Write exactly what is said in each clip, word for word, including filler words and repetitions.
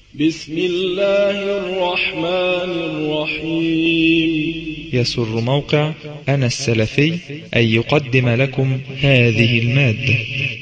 بسم الله الرحمن الرحيم. يسر موقع أنا السلفي أن يقدم لكم هذه المادة.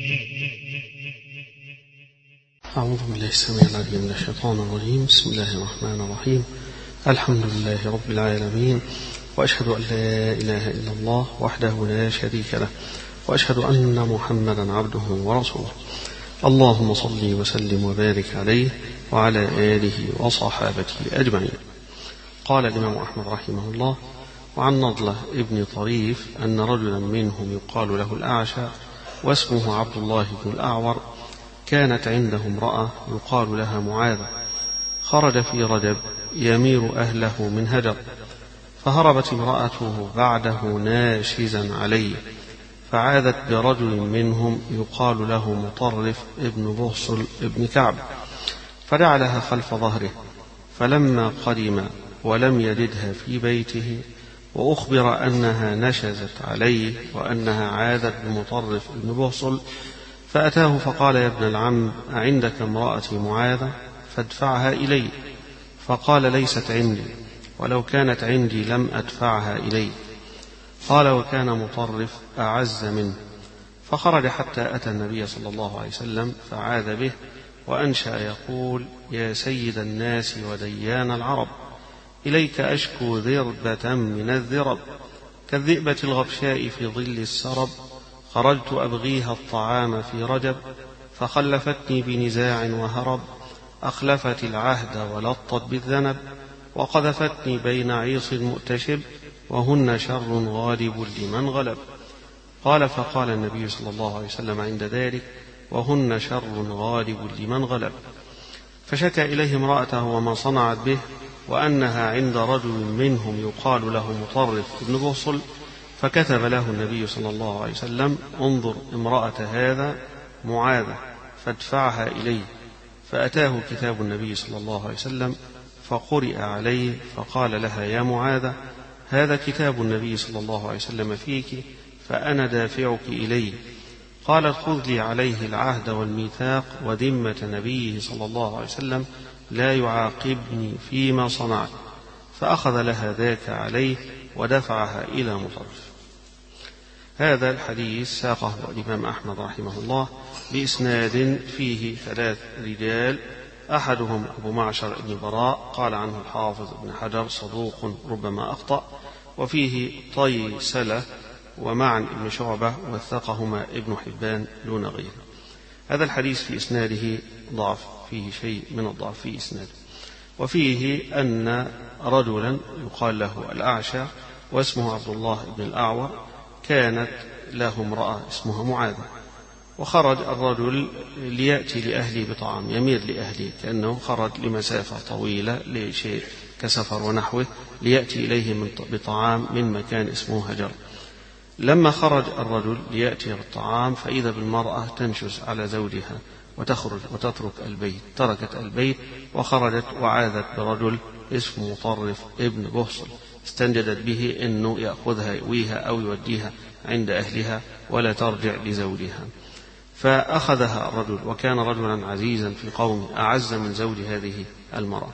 أعوذ بالله السميع العليم من الشيطان الرجيم. بسم الله الرحمن الرحيم. الحمد لله رب العالمين، وأشهد أن لا إله إلا الله وحده لا شريك له، وأشهد أن محمدا عبده ورسوله. اللهم صل وسلم وبارك عليه وعلى آله وصحابته أجمعين. قال الإمام أحمد رحمه الله: وعن نضلة ابن طريف أن رجلا منهم يقال له الأعشى واسمه عبد الله بن الأعور، كانت عنده امرأة يقال لها معاذة، خرج في رجب يمير أهله من هجر، فهربت امرأته بعده ناشزا عليه، فعاذت برجل منهم يقال له مطرف ابن بغصل ابن كعب، فجعلها خلف ظهره، فلما قدم ولم يجدها في بيته وأخبر أنها نشزت عليه وأنها عاذت بمطرف ابن بغصل، فأتاه فقال: يا ابن العم، أعندك امرأتي معاذة؟ فادفعها إلي. فقال: ليست عندي، ولو كانت عندي لم أدفعها إلي. قال: وكان مطرف أعز منه، فخرج حتى أتى النبي صلى الله عليه وسلم فعاذ به، وأنشأ يقول: يا سيد الناس وديان العرب، إليك أشكو ذربة من الذرب، كالذئبة الغبشاء في ظل السرب، خرجت أبغيها الطعام في رجب، فخلفتني بنزاع وهرب، أخلفت العهد ولطت بالذنب، وقذفتني بين عيص مؤتشب، وهن شر غالب لمن غلب. قال: فقال النبي صلى الله عليه وسلم عند ذلك: وهن شر غالب لمن غلب. فشكى إليه امرأته وما صنعت به، وأنها عند رجل منهم يقال له مطرف ابن بغصل، فكتب له النبي صلى الله عليه وسلم: انظر امرأة هذا معاذة فادفعها إليه. فأتاه كتاب النبي صلى الله عليه وسلم فقرئ عليه، فقال لها: يا معاذة، هذا كتاب النبي صلى الله عليه وسلم فيك، فأنا دافعك إليه. قالت: خذ لي عليه العهد والميثاق وذمة نبيه صلى الله عليه وسلم لا يعاقبني فيما صنعت. فأخذ لها ذاك عليه ودفعها إلى مطرف. هذا الحديث ساقه الإمام أحمد رحمه الله بإسناد فيه ثلاث رجال، أحدهم أبو معشر بن براء، قال عنه الحافظ ابن حجر صدوق ربما أخطأ، وفيه طيسلة ومعن ابن شعبة، وثقهما ابن حبان دون غيره. هذا الحديث في إسناده ضعف، فيه شيء من الضعف في إسناده. وفيه أن رجلا يقال له الأعشى واسمه عبد الله بن الأعور، كانت له امرأة اسمها معاذة، وخرج الرجل ليأتي لأهله بطعام، يمير لأهله كأنه خرج لمسافة طويلة لشيء كسفر ونحوه، ليأتي إليه بطعام من مكان اسمه هجر. لما خرج الرجل ليأتي بالطعام فإذا بالمرأة تنشز على زوجها وتخرج وتترك البيت، تركت البيت وخرجت وعاذت برجل اسمه مطرف ابن بغصل، استنجدت به أنه يأخذها يؤويها أو يوديها عند أهلها ولا ترجع لزوجها. فأخذها الرجل، وكان رجلا عزيزا في قومه أعز من زوج هذه المرأة.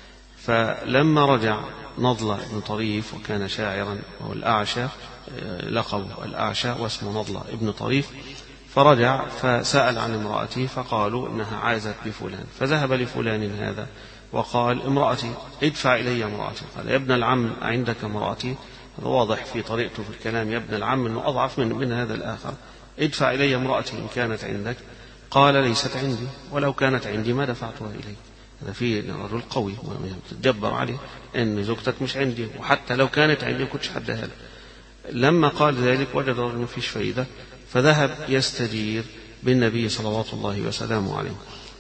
فلما رجع نضلة بن طريف، وكان شاعرا، وهو الأعشى، لقبه الأعشى واسمه نضلة ابن طريف، فرجع فسأل عن امرأته، فقالوا إنها عازت بفلان، فذهب لفلان هذا وقال: امرأتي، ادفع إلي امرأتي. قال: يا ابن العم، أعندك امرأتي؟ هذا واضح في طريقته في الكلام، يا ابن العم أنه أضعف من, من هذا الآخر. ادفع إلي امرأتي إن كانت عندك. قال: ليست عندي، ولو كانت عندي ما دفعتها إليك. هذا فيه رجل قوي تتجبر عليه أن زوجتك مش عندي، وحتى لو كانت عندي كنتش حدها لك. لما قال ذلك وجد الرجل ما فيش فايدة، فذهب يستجير بالنبي صلوات الله وسلامه عليه.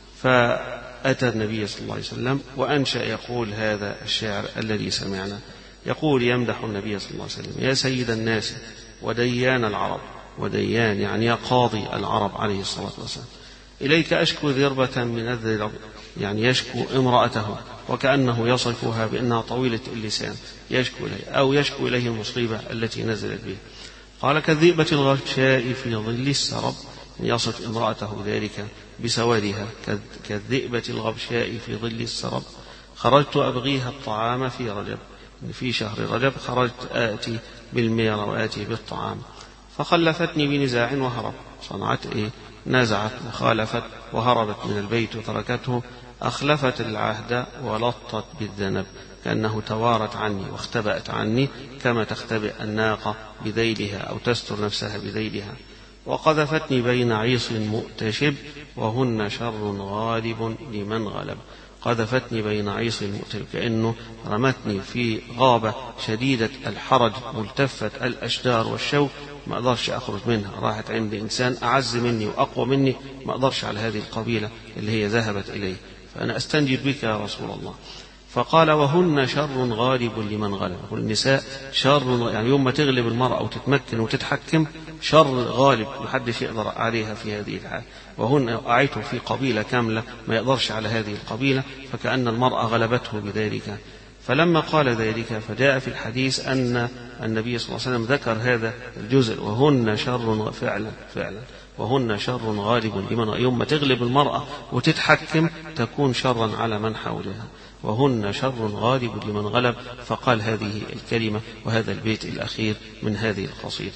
فأتى النبي صلى الله عليه وسلم وأنشأ يقول هذا الشعر الذي سمعنا، يقول يمدح النبي صلى الله عليه وسلم: يا سيد الناس وديان العرب، وديان يعني يا قاضي العرب عليه الصلاة والسلام، إليك أشكو ذربة من الذرب، يعني يشكو امرأته، وكأنه يصفها بأنها طويلة اللسان، يشكو إليه أو يشكو إليه المصيبة التي نزلت به. قال: كالذئبة الغبشاء في ظل السرب، يصف امرأته ذلك بسوادها كالذئبة الغبشاء في ظل السرب. خرجت أبغيها الطعام في رجب، في شهر رجب خرجت آتي بالمير وآتي بالطعام، فخلفتني بنزاع وهرب. صنعت إيه؟ نزعت وخالفت وهربت من البيت وتركته. أخلفت العهد ولطت بالذنب، كأنه توارت عني واختبأت عني كما تختبئ الناقة بذيلها أو تستر نفسها بذيلها. وقذفتني بين عيص مؤتشب وهن شر غالب لمن غلب. قذفتني بين عيص مؤتشب، كأنه رمتني في غابة شديدة الحرج ملتفة الأشجار والشوك، ما أقدرش أخرج منها. راحت عند إنسان أعز مني وأقوى مني، ما أقدرش على هذه القبيلة اللي هي ذهبت إليه، فأنا أستنجد بك يا رسول الله. فقال وهن شر غالب لمن غلب. والنساء شر، يعني يوم ما تغلب المرأة وتتمكن وتتحكم شر غالب محدش يقدر عليها في هذه الحال. وهن أعيته في قبيلة كاملة ما يقدرش على هذه القبيلة، فكأن المرأة غلبته بذلك. فلما قال ذلك فجاء في الحديث أن النبي صلى الله عليه وسلم ذكر هذا الجزء، وهن شر فعلا فعلا وهن شر غالب لمن، يوم ما تغلب المرأة وتتحكم تكون شرا على من حولها. وهن شر غالب لمن غلب. فقال هذه الكلمة وهذا البيت الأخير من هذه القصيدة.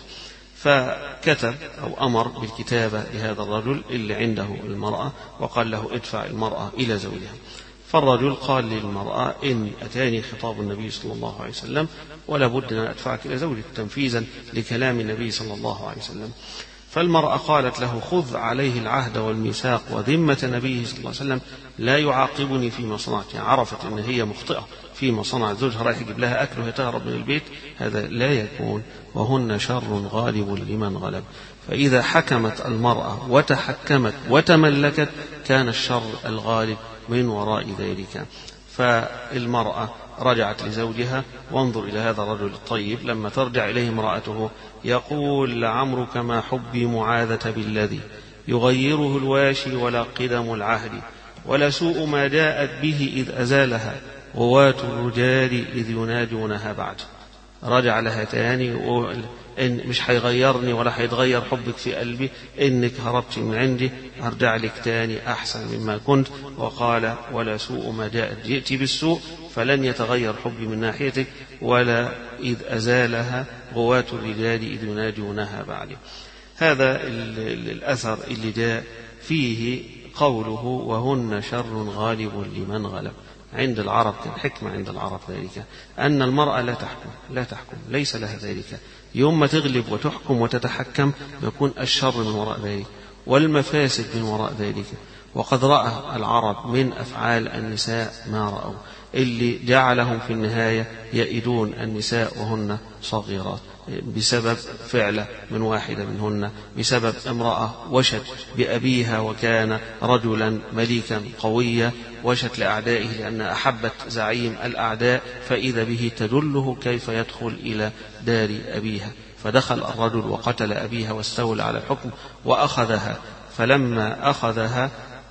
فكتب أو أمر بالكتابة لهذا الرجل اللي عنده المرأة، وقال له ادفع المرأة إلى زوجها. فالرجل قال للمرأة إن أتاني خطاب النبي صلى الله عليه وسلم ولا بد أن أدفعك إلى زوجك تنفيذا لكلام النبي صلى الله عليه وسلم. فالمرأة قالت له خذ عليه العهد والميثاق وذمة نبيه صلى الله عليه وسلم لا يعاقبني فيما صنعت. يعني عرفت أن هي مخطئة فيما صنع زوجها، رايح يجيب لها أكل وهي تهرب من البيت، هذا لا يكون. وهن شر غالب لمن غلب. فإذا حكمت المرأة وتحكمت وتملكت كان الشر الغالب من وراء ذلك. فالمرأة رجعت لزوجها. وانظر إلى هذا الرجل الطيب لما ترجع إليه امرأته يقول لعمرك ما حبي معاذة بالذي يغيره الواشي ولا قدم العهد ولا سوء ما جاءت به إذ أزالها غواة الرجال إذ يناجونها بعد. رجع لها تاني إن مش هيغيرني ولا هيتغير حبك في قلبي، إنك هربت من عندي أرجع لك تاني أحسن مما كنت. وقال ولا سوء ما جاءت، جئت بالسوء فلن يتغير حبي من ناحيتك، ولا إذ أزالها غواة الرجال إذ يناجونها بعد. هذا الأثر اللي جاء فيه قوله وهن شر غالب لمن غلب. عند العرب كان حكمة عند العرب ذلك أن المرأة لا تحكم لا تحكم ليس لها ذلك. يوم ما تغلب وتحكم وتتحكم يكون الشر من وراء ذلك والمفاسد من وراء ذلك. وقد رأى العرب من أفعال النساء ما رأوا، اللي جعلهم في النهاية يئدون النساء وهن صغيرات بسبب فعلة من واحدة منهن، بسبب امرأة وشت بأبيها وكان رجلا مليكا قويا، وشت لأعدائه لأن أحبت زعيم الأعداء، فإذا به تدله كيف يدخل إلى دار أبيها. فدخل الرجل وقتل أبيها واستولى على الحكم وأخذها. فلما أخذها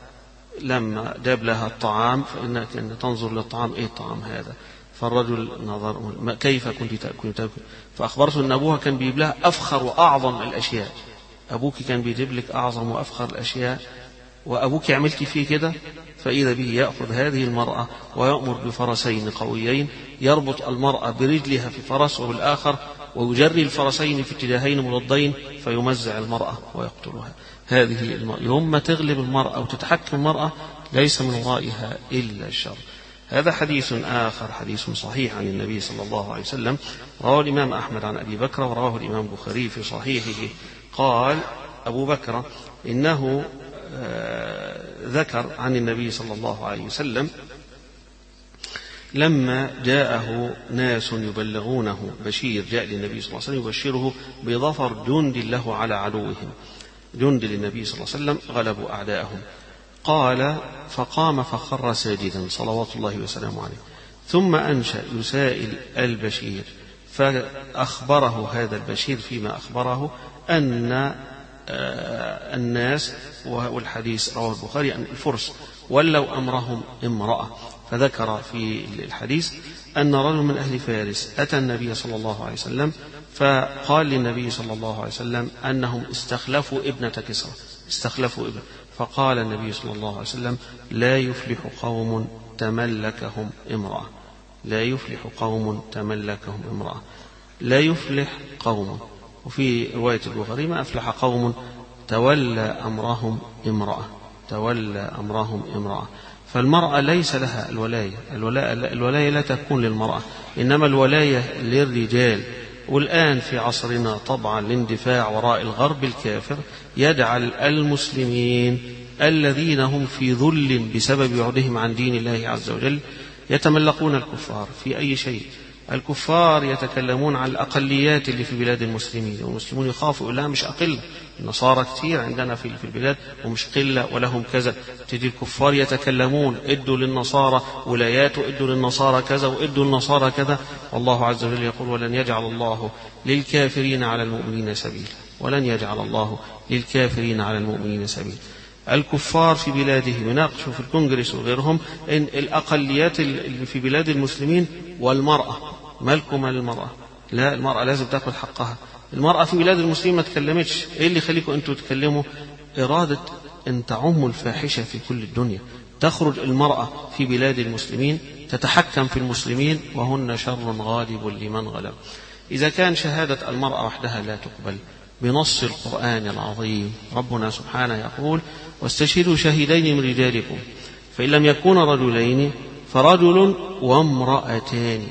لما جاب لها الطعام، فإنك أن تنظر للطعام إيه الطعام هذا؟ فالرجل نظر كيف كنت تأكل تأكل فأخبرته أن أبوها كان بيجيب لها أفخر وأعظم الأشياء. أبوك كان بيجيب لك أعظم وأفخر الأشياء وأبوك عملت فيه كده. فإذا به يأخذ هذه المرأة ويأمر بفرسين قويين، يربط المرأة برجلها في فرس وبالآخر ويجري الفرسين في اتجاهين مضادين فيمزع المرأة ويقتلها. هذه المرأة يوم ما تغلب المرأة وتتحكم المرأة ليس من ورائها إلا الشر. هذا حديث آخر حديث صحيح عن النبي صلى الله عليه وسلم، رواه الإمام أحمد عن أبي بكر ورواه الإمام البخاري في صحيحه. قال أبو بكر إنه ذكر عن النبي صلى الله عليه وسلم لما جاءه ناس يبلغونه بشير، جاء للنبي صلى الله عليه وسلم يبشره بظفر جند له على عدوهم، جند للنبي صلى الله عليه وسلم غلبوا أعداءهم. قال فقام فخر ساجدا صلوات الله وسلامه عليه، ثم أنشأ يسائل البشير، فأخبره هذا البشير فيما أخبره أن الناس، والحديث رواه البخاري، أن الفرس ولوا أمرهم امرأة. فذكر في الحديث أن رجل من أهل فارس أتى النبي صلى الله عليه وسلم فقال للنبي صلى الله عليه وسلم أنهم استخلفوا ابنة كسرى، استخلفوا إبل. فقال النبي صلى الله عليه وسلم لا يفلح قوم تملكهم امرأة، لا يفلح قوم تملكهم امرأة، لا يفلح قوم. وفي رواية البخاري ما أفلح قوم تولى أمرهم امرأة، تولى أمرهم امرأة. فالمرأة ليس لها الولاية، الولاية, الولاية لا تكون للمرأة، إنما الولاية للرجال. والآن في عصرنا طبعا الاندفاع وراء الغرب الكافر يجعل المسلمين الذين هم في ذل بسبب بعدهم عن دين الله عز وجل يتملقون الكفار في أي شيء. الكفار يتكلمون عن الأقليات اللي في بلاد المسلمين، والمسلمون يخافوا لا مش أقل، النصارى كثير عندنا في البلاد ومش قلة ولهم كذا. تجي الكفار يتكلمون ادوا للنصارى ولايات وادوا للنصارى كذا وادوا للنصارى كذا، والله عز وجل يقول ولن يجعل الله للكافرين على المؤمنين سبيلا، ولن يجعل الله للكافرين على المؤمنين سبيلا. الكفار في بلادهم يناقشوا في الكونغرس وغيرهم إن الأقليات اللي في بلاد المسلمين والمرأة مالكم للمرأة، لا المرأة لازم تأخذ حقها. المرأة في بلاد المسلمين ما تكلمتش، إيه اللي يخليكم أنتوا تتكلموا؟ إرادة أن تعم الفاحشة في كل الدنيا. تخرج المرأة في بلاد المسلمين تتحكم في المسلمين وهن شر غالب لمن غلب. إذا كان شهادة المرأة وحدها لا تقبل بنص القرآن العظيم، ربنا سبحانه يقول واستشهدوا شهيدين من رجالكم فإن لم يكونا رجلين فرجل وامرأتان.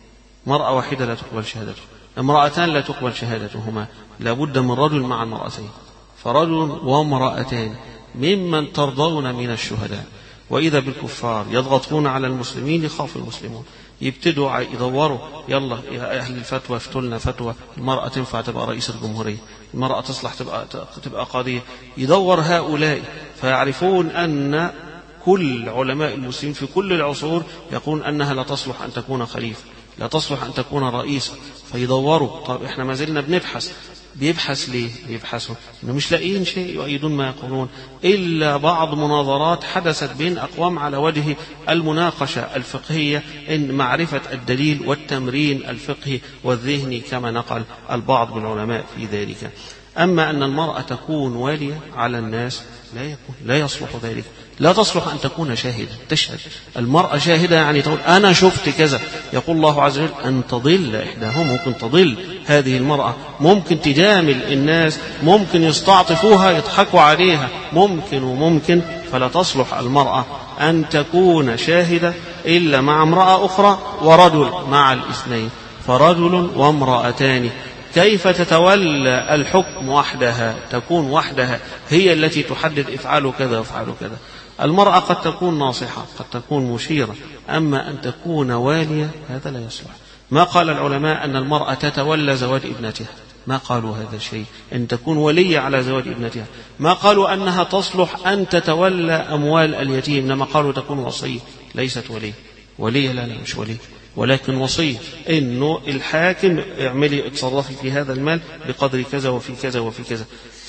مرأة واحدة لا تقبل شهادته، امرأتان لا تقبل شهادتهما، لابد من رجل مع المرأتين، فرجل وامرأتان ممن ترضون من الشهداء. وإذا بالكفار يضغطون على المسلمين يخاف المسلمون، يبتدوا يدوروا يلا يا أهل الفتوى افتوا لنا فتوى، المرأة تنفع تبقى رئيس الجمهورية، المرأة تصلح تبقى تبقى قاضية. يدور هؤلاء فيعرفون أن كل علماء المسلمين في كل العصور يقولون أنها لا تصلح أن تكون خليفة، لا تصلح أن تكون رئيسة. فيدوروا طب إحنا ما زلنا بنبحث. بيبحث ليه؟ بيبحثوا إنه مش لاقيين شيء يؤيدون ما يقولون إلا بعض مناظرات حدثت بين أقوام على وجه المناقشة الفقهية إن معرفة الدليل والتمرين الفقهي والذهني كما نقل البعض من العلماء في ذلك. أما أن المرأة تكون والية على الناس لا يكون، لا يصلح ذلك، لا تصلح أن تكون شاهدة تشهد. المرأة شاهدة يعني تقول أنا شفت كذا. يقول الله عز وجل أن تضل إحداهم، ممكن تضل هذه المرأة، ممكن تجامل الناس، ممكن يستعطفوها يضحكوا عليها، ممكن وممكن. فلا تصلح المرأة أن تكون شاهدة إلا مع امرأة أخرى ورجل مع الاثنين، فرجل وامرأتان. كيف تتولى الحكم وحدها؟ تكون وحدها هي التي تحدد افعلوا كذا وافعلوا كذا. المرأة قد تكون ناصحة، قد تكون مشيرة، أما أن تكون والية هذا لا يصلح. ما قال العلماء أن المرأة تتولى زواج ابنتها، ما قالوا هذا الشيء، أن تكون ولية على زواج ابنتها. ما قالوا أنها تصلح أن تتولى أموال اليتيم، إنما قالوا تكون وصية، ليست ولية. ولية لا لا مش ولية، ولكن وصية، إنه الحاكم اعملي اتصرفي في هذا المال بقدر كذا وفي كذا وفي كذا.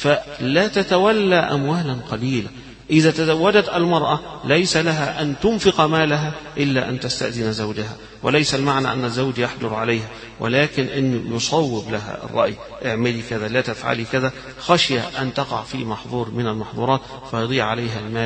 فلا تتولى أموالا قليلة. إذا تزوجت المرأة ليس لها أن تنفق مالها إلا أن تستأذن زوجها، وليس المعنى أن الزوج يحجر عليها، ولكن أن يصوب لها الرأي، اعملي كذا لا تفعلي كذا، خشية أن تقع في محظور من المحظورات فيضيع عليها المال،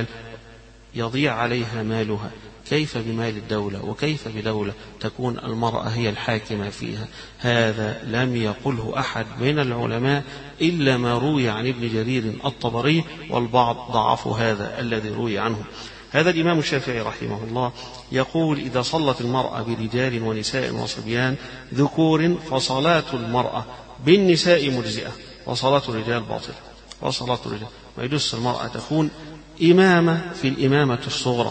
يضيع عليها مالها. كيف بمال الدولة؟ وكيف بدولة تكون المرأة هي الحاكمة فيها؟ هذا لم يقله أحد من العلماء إلا ما روي عن ابن جرير الطبري، والبعض ضعفوا هذا الذي روي عنه. هذا الإمام الشافعي رحمه الله يقول إذا صلت المرأة برجال ونساء وصبيان ذكور فصلاة المرأة بالنساء مجزئة وصلاة الرجال باطلة. وصلاة الرجال ما يجوز المرأة تكون إمامة في الإمامة الصغرى.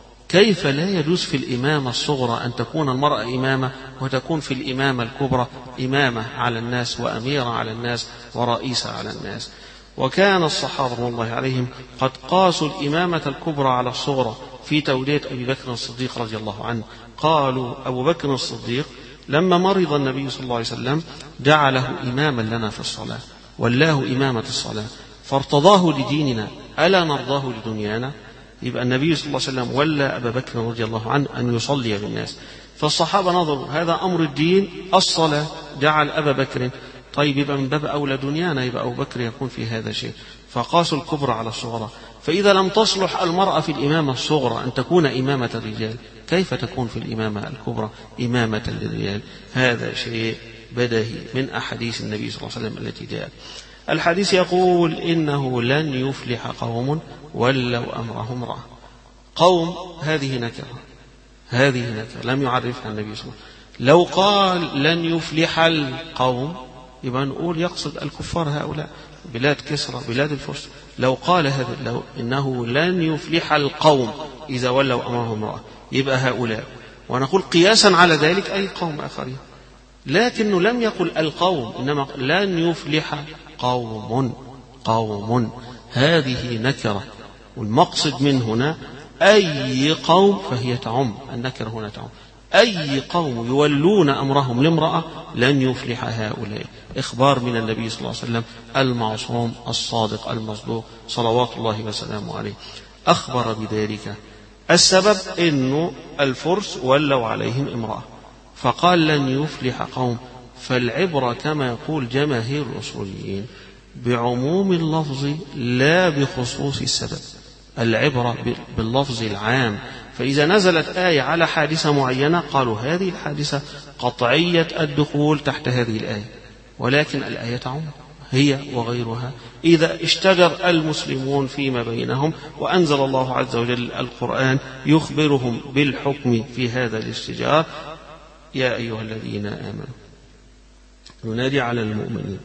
كيف لا يجوز في الإمامة الصغرى أن تكون المرأة إمامة وتكون في الإمامة الكبرى إمامة على الناس وأميرة على الناس ورئيسة على الناس؟ وكان الصحابة رضي الله عليهم قد قاسوا الإمامة الكبرى على الصغرى في تولية أبي بكر الصديق رضي الله عنه. قالوا أبو بكر الصديق لما مرض النبي صلى الله عليه وسلم جعله إماما لنا في الصلاة، ولاه إمامة الصلاة، فارتضاه لديننا ألا نرضاه لدنيانا؟ يبقى النبي صلى الله عليه وسلم ولى أبا بكر رضي الله عنه أن يصلي بالناس. فالصحابة نظروا هذا أمر الدين الصلاة، جعل أبا بكر، طيب يبقى من باب أولى دنيانا يبقى أبو بكر يكون في هذا شيء. فقاسوا الكبرى على الصغرى. فإذا لم تصلح المرأة في الإمامة الصغرى أن تكون إمامة الرجال، كيف تكون في الإمامة الكبرى إمامة للرجال؟ هذا شيء بدهي من أحاديث النبي صلى الله عليه وسلم التي جاءت. الحديث يقول إنه لن يفلح قوم ولوا أمرهم امرأة. قوم هذه نكرة، هذه نكرة لم يعرفها النبي صلى الله عليه وسلم. لو قال لن يفلح القوم يبقى نقول يقصد الكفار هؤلاء بلاد كسرى بلاد الفرس. لو قال هذا لو إنه لن يفلح القوم إذا ولوا أمرهم امرأة يبقى هؤلاء، ونقول قياسا على ذلك أي قوم آخرين. لكنه لم يقل القوم، إنما لن يفلح قوم. قوم هذه نكرة، والمقصد من هنا أي قوم، فهي تعم، النكرة هنا تعم أي قوم يولون أمرهم لامرأة لن يفلح هؤلاء. إخبار من النبي صلى الله عليه وسلم المعصوم الصادق المصدوق صلوات الله وسلامه عليه، أخبر بذلك. السبب إنه الفرس ولوا عليهم امرأة فقال لن يفلح قوم. فالعبرة كما يقول جماهير الأصوليين بعموم اللفظ لا بخصوص السبب، العبرة باللفظ العام. فإذا نزلت آية على حادثة معينة قالوا هذه الحادثة قطعية الدخول تحت هذه الآية، ولكن الآية تعم هي وغيرها. إذا اشتجر المسلمون فيما بينهم وأنزل الله عز وجل القرآن يخبرهم بالحكم في هذا الاشتجار، يا أيها الذين آمنوا ينادي على المؤمنين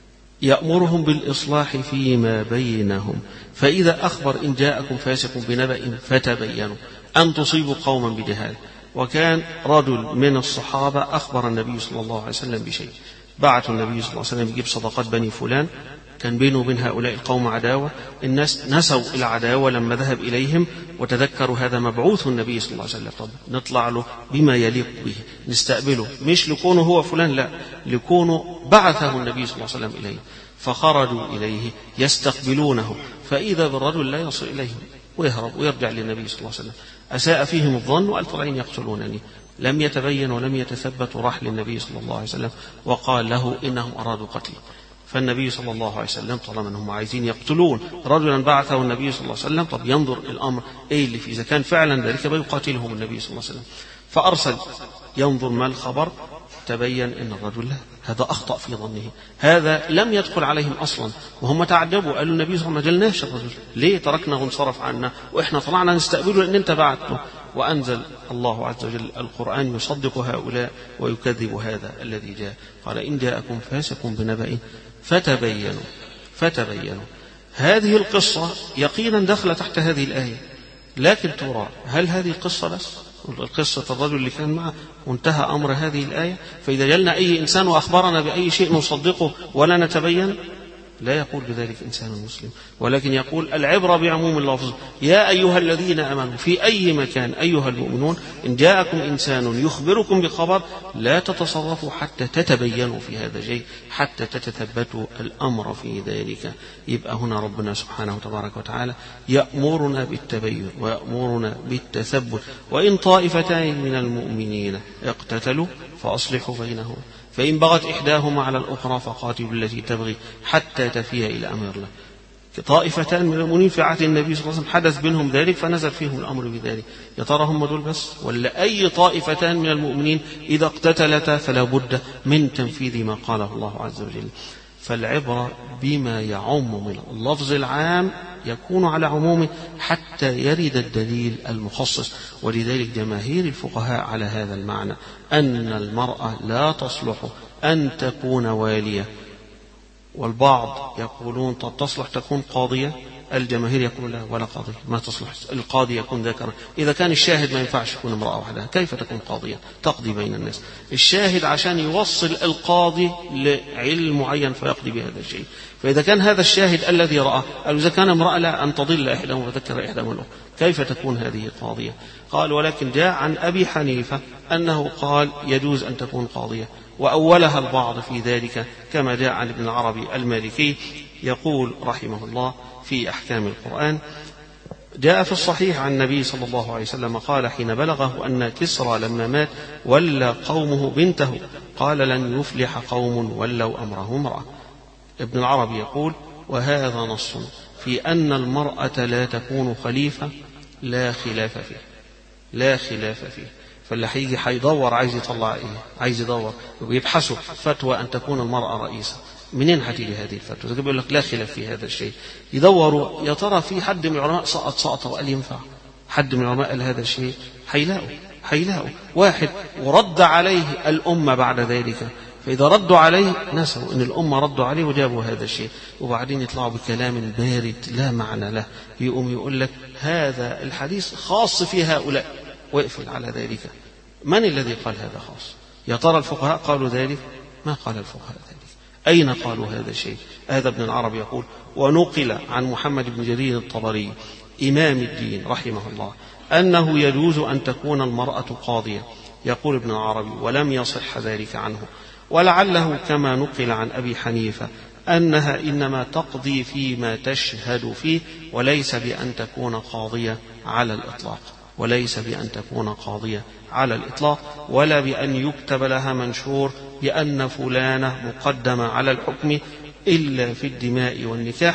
يأمرهم بالإصلاح فيما بينهم، فإذا أخبر إن جاءكم فاسق بنبأ فتبينوا أن تصيبوا قوما بجهالة. وكان رجل من الصحابة أخبر النبي صلى الله عليه وسلم بشيء، بعث النبي صلى الله عليه وسلم يجيب صدقات بني فلان، كان بينه وبين هؤلاء القوم عداوة، الناس نسوا العداوة لما ذهب إليهم وتذكروا هذا مبعوث النبي صلى الله عليه وسلم، طب نطلع له بما يليق به نستقبله، مش لكونه هو فلان، لا لكونه بعثه النبي صلى الله عليه وسلم إليه. فخرجوا إليه يستقبلونه فإذا بالرجل لا يصل إليهم ويهرب ويرجع للنبي صلى الله عليه وسلم. أساء فيهم الظن وقال طالعين يقتلونني، لم يتبين ولم يتثبت راح للنبي صلى الله عليه وسلم وقال له إنهم أرادوا قتلي. فالنبي صلى الله عليه وسلم طالما أنهم عايزين يقتلون رجلا بعثه النبي صلى الله عليه وسلم، طب ينظر الأمر إيه اللي فيه، إذا كان فعلا ذلك بيقاتلهم النبي صلى الله عليه وسلم. فأرسل ينظر ما الخبر، تبين أن الرجل لا، هذا أخطأ في ظنه، هذا لم يدخل عليهم أصلا، وهم تعجبوا قالوا النبي صلى الله عليه وسلم ما جلناش الرجل ليه، تركنا وانصرف عنا وإحنا طلعنا نستقبله لأن أنت بعثته. وأنزل الله عز وجل القرآن يصدق هؤلاء ويكذب هذا الذي جاء، قال إن جاءكم فاسق بنبأ فتبينوا فتبينوا. هذه القصة يقينا دخل تحت هذه الآية، لكن ترى هل هذه القصة بس قصة الرجل اللي كان معه وانتهى أمر هذه الآية؟ فإذا جلنا أي إنسان وأخبرنا بأي شيء نصدقه ولا نتبين؟ لا يقول بذلك إنسان مسلم، ولكن يقول العبرة بعموم اللفظ. يا أيها الذين آمنوا في أي مكان أيها المؤمنون إن جاءكم إنسان يخبركم بخبر لا تتصرفوا حتى تتبينوا في هذا الشيء، حتى تتثبتوا الأمر في ذلك. يبقى هنا ربنا سبحانه وتبارك وتعالى يأمرنا بالتبين ويأمرنا بالتثبت. وإن طائفتان من المؤمنين اقتتلوا فأصلحوا بينهما فإن بغت إحداهما على الأخرى فقاتلوا التي تبغي حتى تفيء إلى أمر الله. طائفتان من المؤمنين في عهد النبي صلى الله عليه وسلم حدث بينهم ذلك فنزل فيهم الأمر بذلك. يا ترى هم دول بس ولا أي طائفتان من المؤمنين إذا اقتتلتا فلا بد من تنفيذ ما قاله الله عز وجل. فالعبرة بما يعم من اللفظ العام يكون على عمومه حتى يرد الدليل المخصص. ولذلك جماهير الفقهاء على هذا المعنى أن المرأة لا تصلح أن تكون والية، والبعض يقولون طب تصلح تكون قاضية، الجماهير يقولون لا ولا قاضية ما تصلح، القاضي يكون ذكرا. إذا كان الشاهد ما ينفعش يكون امرأة وحدها كيف تكون قاضية تقضي بين الناس؟ الشاهد عشان يوصل القاضي لعلم معين فيقضي بهذا الشيء. فإذا كان هذا الشاهد الذي رأى قال إذا كان امرأة لا أن تضل إحداهم وتذكر إحداهم الأخرى كيف تكون هذه قاضية؟ قال ولكن جاء عن أبي حنيفة أنه قال يجوز أن تكون قاضية، وأولها البعض في ذلك كما جاء عن ابن العربي المالكي يقول رحمه الله في أحكام القرآن جاء في الصحيح عن النبي صلى الله عليه وسلم قال حين بلغه أن كسرى لما مات ولى قومه بنته قال لن يفلح قوم ولوا أمره امرأة. ابن العربي يقول وهذا نص في أن المرأة لا تكون خليفة لا خلاف فيه، لا خلاف فيه. فاللي هيجي هيدور عايز يطلع ايه؟ عايز يدور ويبحثوا فتوى أن تكون المرأة رئيسة، منين هتيجي هذه الفتوى؟ بيقول لك لا خلاف في هذا الشيء. يدوروا يا ترى في حد من العلماء سقط سقطه وقال ينفع؟ حد من العلماء قال هذا الشيء؟ هيلاقوا هيلاقوا واحد ورد عليه الأمة بعد ذلك. فإذا ردوا عليه نسوا إن الأمة ردوا عليه وجابوا هذا الشيء، وبعدين يطلعوا بكلام بارد لا معنى له، يقوم يقول لك هذا الحديث خاص في هؤلاء واقفل على ذلك. من الذي قال هذا خاص؟ يا ترى الفقهاء قالوا ذلك؟ ما قال الفقهاء ذلك. أين قالوا هذا الشيء؟ هذا ابن العربي يقول: ونقل عن محمد بن جرير الطبري إمام الدين رحمه الله أنه يجوز أن تكون المرأة قاضية. يقول ابن العربي: ولم يصح ذلك عنه، ولعله كما نقل عن أبي حنيفة أنها إنما تقضي فيما تشهد فيه، وليس بأن تكون قاضية على الإطلاق، وليس بأن تكون قاضية على الإطلاق، ولا بأن يكتب لها منشور بأن فلانة مقدمة على الحكم إلا في الدماء والنكاح،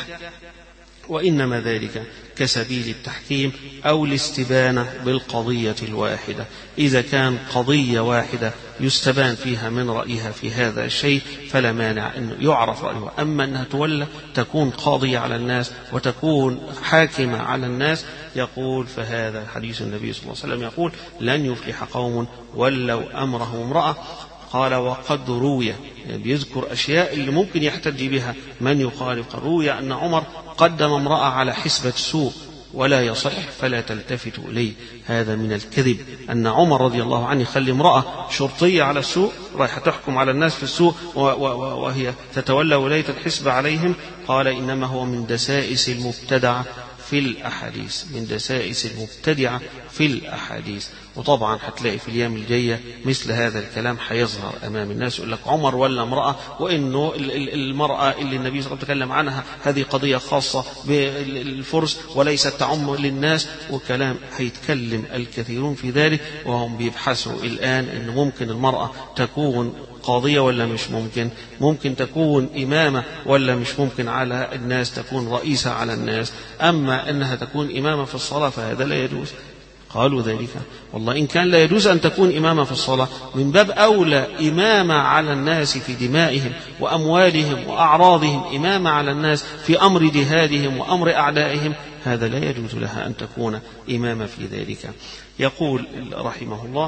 وإنما ذلك كسبيل التحكيم أو الاستبانة بالقضية الواحدة. إذا كان قضية واحدة يستبان فيها من رأيها في هذا الشيء فلا مانع أن يعرف رأيها. أما أنها تولى تكون قاضية على الناس وتكون حاكمة على الناس، يقول فهذا حديث النبي صلى الله عليه وسلم يقول: لن يفلح قوم ولوا أمرهم امرأة. قال: وقد روي، يعني بيذكر أشياء اللي ممكن يحتج بها من يخالف. روي أن عمر قدم امرأة على حسبة سوء ولا يصح فلا تلتفت إليه. هذا من الكذب أن عمر رضي الله عنه يخلي امرأة شرطية على السوء رايحة تحكم على الناس في السوء وهي تتولى ولاية الحسبة عليهم. قال: إنما هو من دسائس المبتدعة في الأحاديث، من دسائس المبتدعة في الأحاديث. وطبعا هتلاقي في الأيام الجاية مثل هذا الكلام هيظهر أمام الناس، يقول لك عمر ولا امرأة، وإنه المرأة اللي النبي صلى الله عليه وسلم تكلم عنها هذه قضية خاصة بالفرس وليست تعم للناس، وكلام هيتكلم الكثيرون في ذلك، وهم بيبحثوا الآن إن ممكن المرأة تكون قاضية ولا مش ممكن، ممكن تكون إمامة ولا مش ممكن على الناس، تكون رئيسة على الناس. أما أنها تكون إمامة في الصلاة فهذا لا يجوز. قالوا ذلك: والله إن كان لا يجوز أن تكون إمامة في الصلاة، من باب أولى إمامة على الناس في دمائهم وأموالهم وأعراضهم، إمامة على الناس في أمر جهادهم وأمر أعدائهم، هذا لا يجوز لها أن تكون إمامة في ذلك. يقول رحمه الله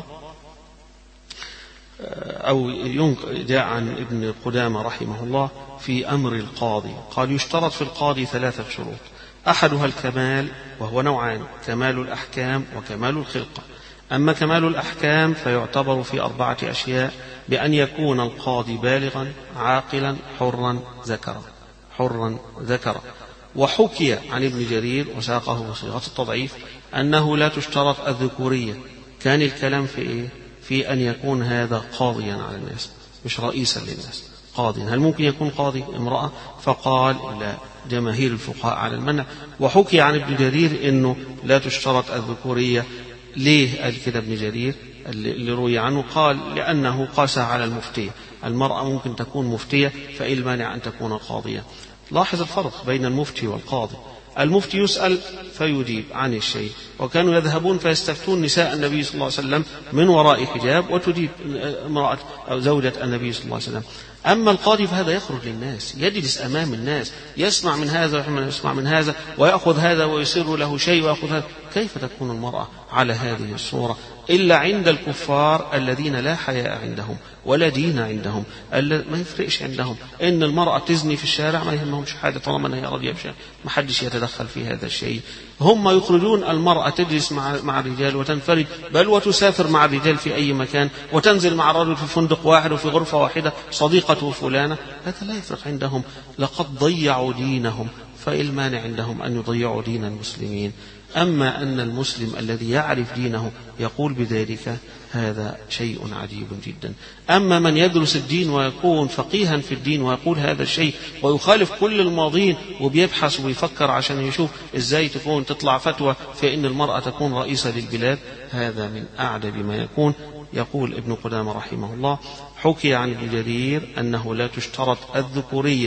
أو جاء عن ابن قدامة رحمه الله في أمر القاضي قال: يشترط في القاضي ثلاثة شروط: أحدها الكمال، وهو نوعان: كمال الأحكام وكمال الخلقة. أما كمال الأحكام فيعتبر في أربعة أشياء: بأن يكون القاضي بالغا عاقلا حرا ذكرا حرا ذكرا وحكي عن ابن جرير وساقه بصيغة التضعيف أنه لا تشترط الذكورية. كان الكلام في إيه؟ في أن يكون هذا قاضيا على الناس مش رئيسا للناس، قاضي. هل ممكن يكون قاضي امرأة؟ فقال لا، جماهير الفقهاء على المنع. وحكي عن ابن جرير أنه لا تشترط الذكورية. ليه قال كده ابن جرير اللي روي عنه؟ قال: لأنه قاس على المفتية، المرأة ممكن تكون مفتية فإيه المانع أن تكون قاضية. لاحظ الفرق بين المفتي والقاضي. المفتي يسأل فيجيب عن الشيء، وكانوا يذهبون فيستفتون نساء النبي صلى الله عليه وسلم من وراء حجاب وتجيب امرأة أو زوجة النبي صلى الله عليه وسلم. أما القاضي فهذا يخرج للناس، يجلس أمام الناس، يسمع من هذا ويسمع من هذا، ويأخذ هذا ويصير له شيء ويأخذ هذا. كيف تكون المرأة على هذه الصورة إلا عند الكفار الذين لا حياء عندهم ولا دين عندهم، ما يفرقش عندهم إن المرأة تزني في الشارع، ما يهمهمش حاجة طالما أنها راضية بشيء، ما حدش يتدخل في هذا الشيء. هم يخرجون المرأة تجلس مع مع الرجال وتنفرد، بل وتسافر مع الرجال في أي مكان، وتنزل مع الرجل في فندق واحد وفي غرفة واحدة صديقته فلانة. هذا لا يفرق عندهم. لقد ضيعوا دينهم، فإيه المانع عندهم أن يضيعوا دين المسلمين؟ أما أن المسلم الذي يعرف دينه يقول بذلك، هذا شيء عجيب جدا. أما من يدرس الدين ويكون فقيها في الدين ويقول هذا الشيء ويخالف كل الماضين وبيبحث ويفكر عشان يشوف إزاي تكون تطلع فتوى في أن المرأة تكون رئيسة للبلاد، هذا من أعجب ما يكون. يقول ابن قدامة رحمه الله: حكي عن ابن جرير أنه لا تشترط الذكورية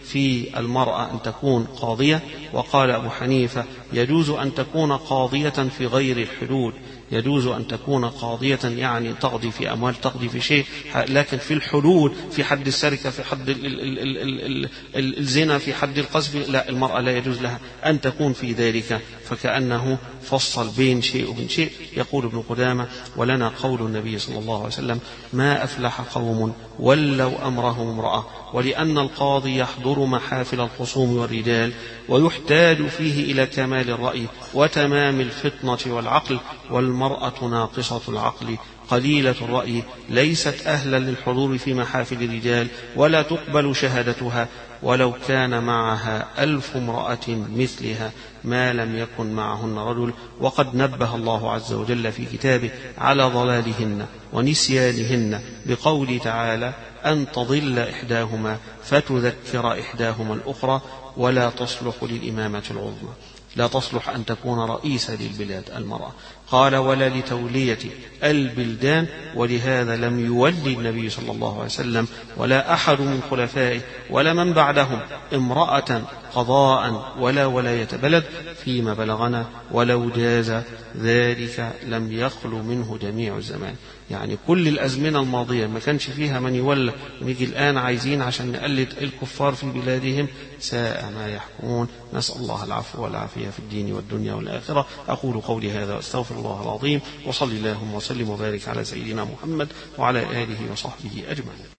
في المرأة أن تكون قاضية. وقال أبو حنيفة يجوز أن تكون قاضية في غير الحدود، يجوز أن تكون قاضية يعني تقضي في أموال، تقضي في شيء، لكن في الحدود، في حد السرقة، في حد ال ال ال ال ال الزنا، في حد القذف، لا، المرأة لا يجوز لها أن تكون في ذلك. فكأنه فصل بين شيء وبين شيء. يقول ابن قدامة: ولنا قول النبي صلى الله عليه وسلم: ما أفلح قوم ولوا أمرهم امرأة. ولأن القاضي يحضر محافل الخصوم والرجال، ويحتاج فيه إلى كمال الرأي وتمام الفطنة والعقل، والمرأة ناقصة العقل قليلة الرأي ليست أهلا للحضور في محافل الرجال، ولا تقبل شهادتها ولو كان معها ألف امرأة مثلها ما لم يكن معهن رجل. وقد نبه الله عز وجل في كتابه على ضلالهن ونسيانهن بقوله تعالى: أن تضل إحداهما فتذكر إحداهما الأخرى، ولا تصلح للإمامة العظمى، لا تصلح أن تكون رئيسة للبلاد المرأة. قال: ولا لتولية البلدان. ولهذا لم يولي النبي صلى الله عليه وسلم ولا أحد من خلفائه ولا من بعدهم امرأة قضاء ولا ولاية بلد فيما بلغنا، ولو جاز ذلك لم يخلو منه جميع الزمان. يعني كل الأزمنة الماضية ما كانش فيها من يولى، ونيجي الآن عايزين عشان نقلد الكفار في بلادهم، ساء ما يحكمون. نسأل الله العفو والعافية في الدين والدنيا والآخرة. أقول قولي هذا وأستغفر الله العظيم، وصلي اللهم وسلم وبارك على سيدنا محمد وعلى آله وصحبه أجمعين.